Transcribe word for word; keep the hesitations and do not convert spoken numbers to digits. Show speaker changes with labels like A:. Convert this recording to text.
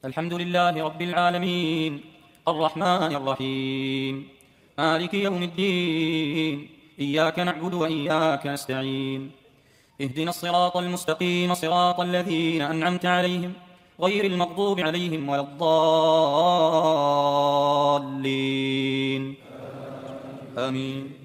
A: الحمد لله رب العالمين الرحمن الرحيم مالك يوم الدين إياك نعبد وإياك نستعين اهدنا الصراط المستقيم صراط الذين أنعمت عليهم غير المغضوب عليهم ولا الضالين آمين.